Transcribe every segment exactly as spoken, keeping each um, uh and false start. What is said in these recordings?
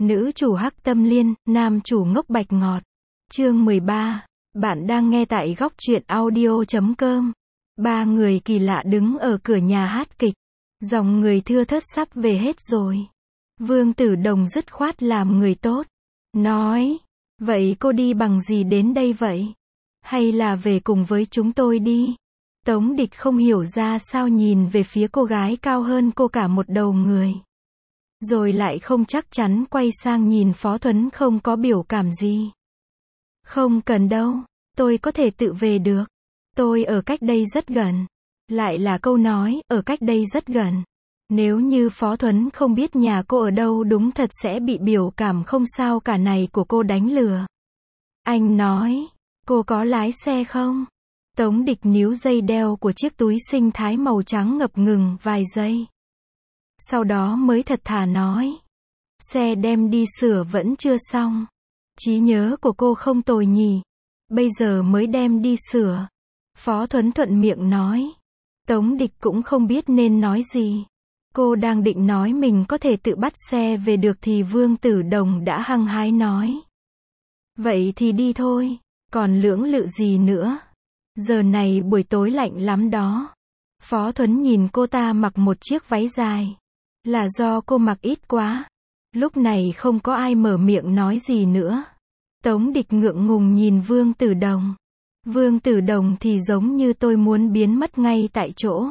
Nữ chủ hắc tâm liên, nam chủ ngốc bạch ngọt. Chương mười ba. Bạn đang nghe tại góc truyện audio chấm com. Ba người kỳ lạ đứng ở cửa nhà hát kịch. Dòng người thưa thớt sắp về hết rồi. Vương Tử Đồng dứt khoát làm người tốt. Nói, vậy cô đi bằng gì đến đây vậy? Hay là về cùng với chúng tôi đi? Tống Địch không hiểu ra sao nhìn về phía cô gái cao hơn cô cả một đầu người. Rồi lại không chắc chắn quay sang nhìn Phó Thuấn không có biểu cảm gì. Không cần đâu, tôi có thể tự về được. Tôi ở cách đây rất gần. Lại là câu nói, ở cách đây rất gần. Nếu như Phó Thuấn không biết nhà cô ở đâu đúng thật sẽ bị biểu cảm không sao cả này của cô đánh lừa. Anh nói, cô có lái xe không? Tống Địch níu dây đeo của chiếc túi sinh thái màu trắng ngập ngừng vài giây. Sau đó mới thật thà nói. Xe đem đi sửa vẫn chưa xong. Trí nhớ của cô không tồi nhỉ. Bây giờ mới đem đi sửa. Phó Thuấn thuận miệng nói. Tống Địch cũng không biết nên nói gì. Cô đang định nói mình có thể tự bắt xe về được thì Vương Tử Đồng đã hăng hái nói. Vậy thì đi thôi. Còn lưỡng lự gì nữa. Giờ này buổi tối lạnh lắm đó. Phó Thuấn nhìn cô ta mặc một chiếc váy dài. Là do cô mặc ít quá. Lúc này không có ai mở miệng nói gì nữa. Tống Địch ngượng ngùng nhìn Vương Tử Đồng. Vương Tử Đồng thì giống như tôi muốn biến mất ngay tại chỗ.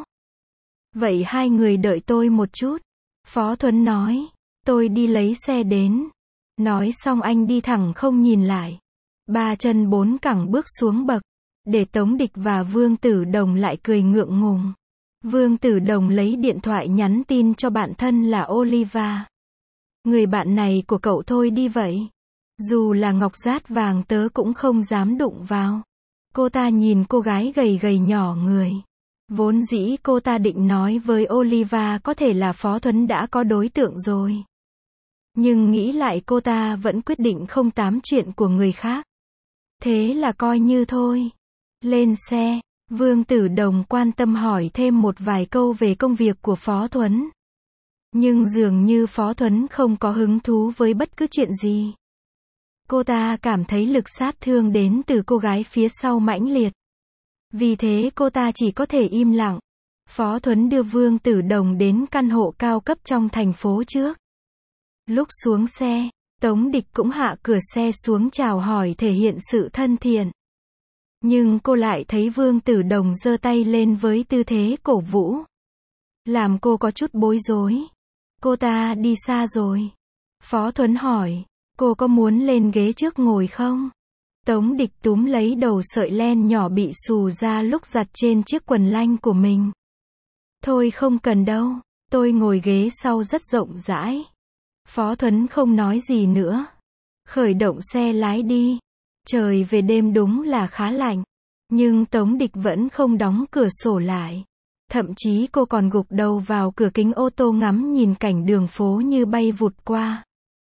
Vậy hai người đợi tôi một chút. Phó Thuấn nói. Tôi đi lấy xe đến. Nói xong anh đi thẳng không nhìn lại. Ba chân bốn cẳng bước xuống bậc. Để Tống Địch và Vương Tử Đồng lại cười ngượng ngùng. Vương Tử Đồng lấy điện thoại nhắn tin cho bạn thân là Oliva. Người bạn này của cậu thôi đi vậy. Dù là ngọc dát vàng tớ cũng không dám đụng vào. Cô ta nhìn cô gái gầy gầy nhỏ người. Vốn dĩ cô ta định nói với Oliva có thể là Phó Thuấn đã có đối tượng rồi. Nhưng nghĩ lại cô ta vẫn quyết định không tám chuyện của người khác. Thế là coi như thôi. Lên xe. Vương Tử Đồng quan tâm hỏi thêm một vài câu về công việc của Phó Thuấn. Nhưng dường như Phó Thuấn không có hứng thú với bất cứ chuyện gì. Cô ta cảm thấy lực sát thương đến từ cô gái phía sau mãnh liệt. Vì thế cô ta chỉ có thể im lặng. Phó Thuấn đưa Vương Tử Đồng đến căn hộ cao cấp trong thành phố trước. Lúc xuống xe, Tống Địch cũng hạ cửa xe xuống chào hỏi thể hiện sự thân thiện. Nhưng cô lại thấy Vương Tử Đồng giơ tay lên với tư thế cổ vũ. Làm cô có chút bối rối. Cô ta đi xa rồi. Phó Thuấn hỏi, cô có muốn lên ghế trước ngồi không? Tống Địch túm lấy đầu sợi len nhỏ bị xù ra lúc giặt trên chiếc quần lanh của mình. Thôi không cần đâu, tôi ngồi ghế sau rất rộng rãi. Phó Thuấn không nói gì nữa. Khởi động xe lái đi. Trời về đêm đúng là khá lạnh. Nhưng Tống Địch vẫn không đóng cửa sổ lại. Thậm chí cô còn gục đầu vào cửa kính ô tô ngắm nhìn cảnh đường phố như bay vụt qua.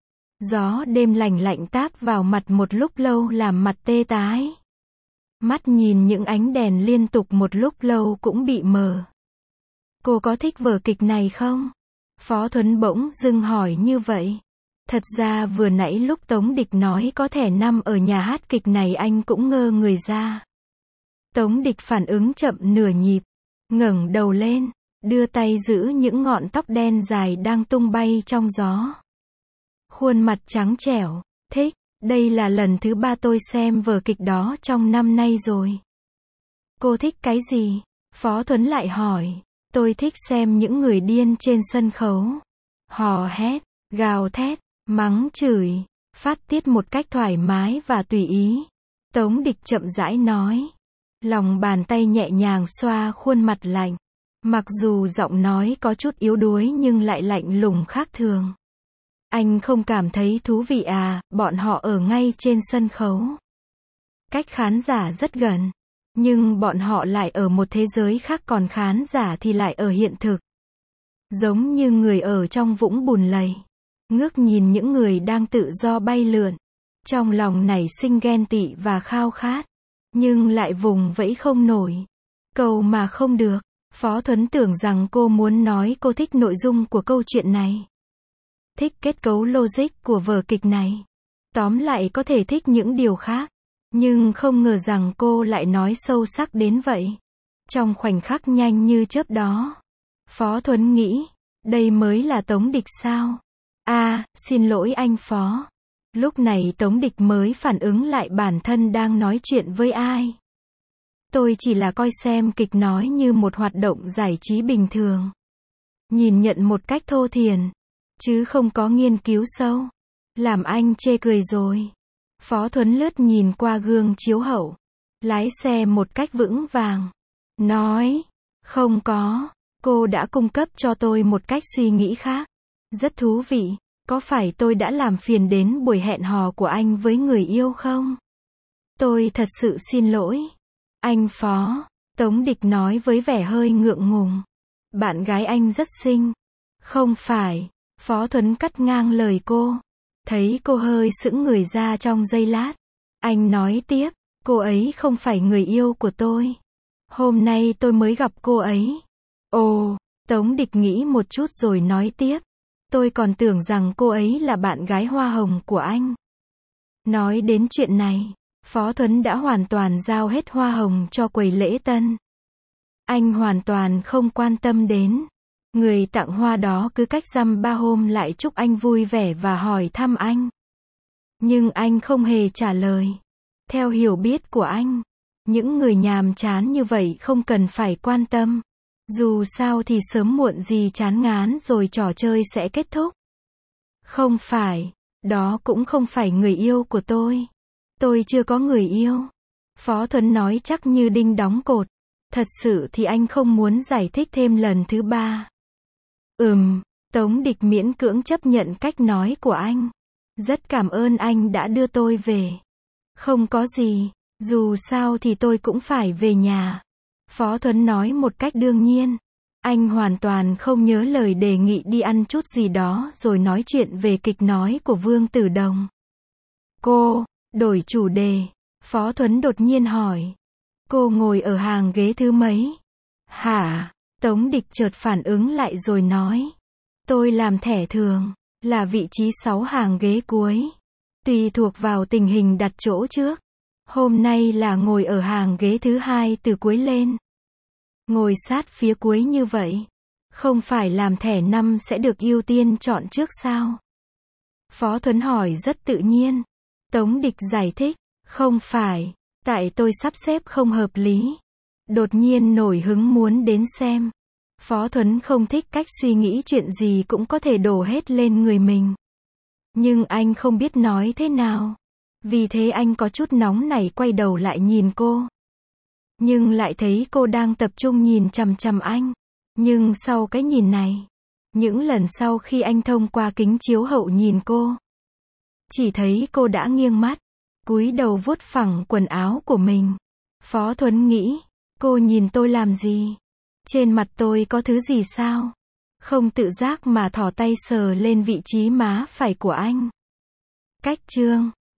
Gió đêm lạnh lạnh táp vào mặt một lúc lâu làm mặt tê tái. Mắt nhìn những ánh đèn liên tục một lúc lâu cũng bị mờ. Cô có thích vở kịch này không? Phó Thuấn bỗng dưng hỏi như vậy. Thật ra vừa nãy lúc Tống Địch nói có thẻ năm ở nhà hát kịch này anh cũng ngơ người ra. Tống Địch phản ứng chậm nửa nhịp. Ngẩng đầu lên, đưa tay giữ những ngọn tóc đen dài đang tung bay trong gió. Khuôn mặt trắng trẻo, thích, đây là lần thứ ba tôi xem vở kịch đó trong năm nay rồi. Cô thích cái gì? Phó Thuấn lại hỏi. Tôi thích xem những người điên trên sân khấu. Hò hét, gào thét, mắng chửi, phát tiết một cách thoải mái và tùy ý. Tống Địch chậm rãi nói. Lòng bàn tay nhẹ nhàng xoa khuôn mặt lạnh. Mặc dù giọng nói có chút yếu đuối nhưng lại lạnh lùng khác thường. Anh không cảm thấy thú vị à, bọn họ ở ngay trên sân khấu. Cách khán giả rất gần. Nhưng bọn họ lại ở một thế giới khác còn khán giả thì lại ở hiện thực. Giống như người ở trong vũng bùn lầy. Ngước nhìn những người đang tự do bay lượn. Trong lòng nảy sinh ghen tị và khao khát. Nhưng lại vùng vẫy không nổi. Cầu mà không được. Phó Thuấn tưởng rằng cô muốn nói cô thích nội dung của câu chuyện này. thích kết cấu logic của vở kịch này. Tóm lại có thể thích những điều khác. Nhưng không ngờ rằng cô lại nói sâu sắc đến vậy. Trong khoảnh khắc nhanh như chớp đó, Phó Thuấn nghĩ, đây mới là Tống Địch sao? À, xin lỗi anh Phó. Lúc này Tống Địch mới phản ứng lại bản thân đang nói chuyện với ai. Tôi chỉ là coi xem kịch nói như một hoạt động giải trí bình thường. Nhìn nhận một cách thô thiển, chứ không có nghiên cứu sâu. Làm anh chê cười rồi. Phó Thuấn lướt nhìn qua gương chiếu hậu. Lái xe một cách vững vàng. Nói, không có, cô đã cung cấp cho tôi một cách suy nghĩ khác. Rất thú vị, có phải tôi đã làm phiền đến buổi hẹn hò của anh với người yêu không? Tôi thật sự xin lỗi. Anh Phó, Tống Địch nói với vẻ hơi ngượng ngùng. Bạn gái anh rất xinh. Không phải, Phó Thuấn cắt ngang lời cô. Thấy cô hơi sững người ra trong giây lát. Anh nói tiếp, cô ấy không phải người yêu của tôi. Hôm nay tôi mới gặp cô ấy. Ồ, Tống Địch nghĩ một chút rồi nói tiếp. Tôi còn tưởng rằng cô ấy là bạn gái hoa hồng của anh. Nói đến chuyện này, Phó Thuấn đã hoàn toàn giao hết hoa hồng cho quầy lễ tân. Anh hoàn toàn không quan tâm đến. Người tặng hoa đó cứ cách dăm ba hôm lại chúc anh vui vẻ và hỏi thăm anh. Nhưng anh không hề trả lời. Theo hiểu biết của anh, những người nhàm chán như vậy không cần phải quan tâm. Dù sao thì sớm muộn gì chán ngán rồi trò chơi sẽ kết thúc. Không phải, đó cũng không phải người yêu của tôi. Tôi chưa có người yêu. Phó Thuấn nói chắc như đinh đóng cột. Thật sự thì anh không muốn giải thích thêm lần thứ ba. Ừm, Tống Địch miễn cưỡng chấp nhận cách nói của anh. Rất cảm ơn anh đã đưa tôi về. Không có gì, dù sao thì tôi cũng phải về nhà. Phó Thuấn nói một cách đương nhiên. Anh hoàn toàn không nhớ lời đề nghị đi ăn chút gì đó rồi nói chuyện về kịch nói của Vương Tử Đồng. Cô, đổi chủ đề. Phó Thuấn đột nhiên hỏi. Cô ngồi ở hàng ghế thứ mấy? Hả? Tống Địch chợt phản ứng lại rồi nói. Tôi làm thẻ thường, là vị trí sáu hàng ghế cuối. Tùy thuộc vào tình hình đặt chỗ trước. Hôm nay là ngồi ở hàng ghế thứ hai từ cuối lên. Ngồi sát phía cuối như vậy. Không phải làm thẻ năm sẽ được ưu tiên chọn trước sao? Phó Thuấn hỏi rất tự nhiên. Tống Địch giải thích. Không phải, tại tôi sắp xếp không hợp lý. Đột nhiên nổi hứng muốn đến xem. Phó Thuấn không thích cách suy nghĩ chuyện gì cũng có thể đổ hết lên người mình. Nhưng anh không biết nói thế nào. Vì thế anh có chút nóng nảy quay đầu lại nhìn cô. Nhưng lại thấy cô đang tập trung nhìn chằm chằm anh. Nhưng sau cái nhìn này, những lần sau khi anh thông qua kính chiếu hậu nhìn cô, chỉ thấy cô đã nghiêng mắt, cúi đầu vuốt phẳng quần áo của mình. Phó Thuấn nghĩ, cô nhìn tôi làm gì? Trên mặt tôi có thứ gì sao? Không tự giác mà thò tay sờ lên vị trí má phải của anh. Cách chương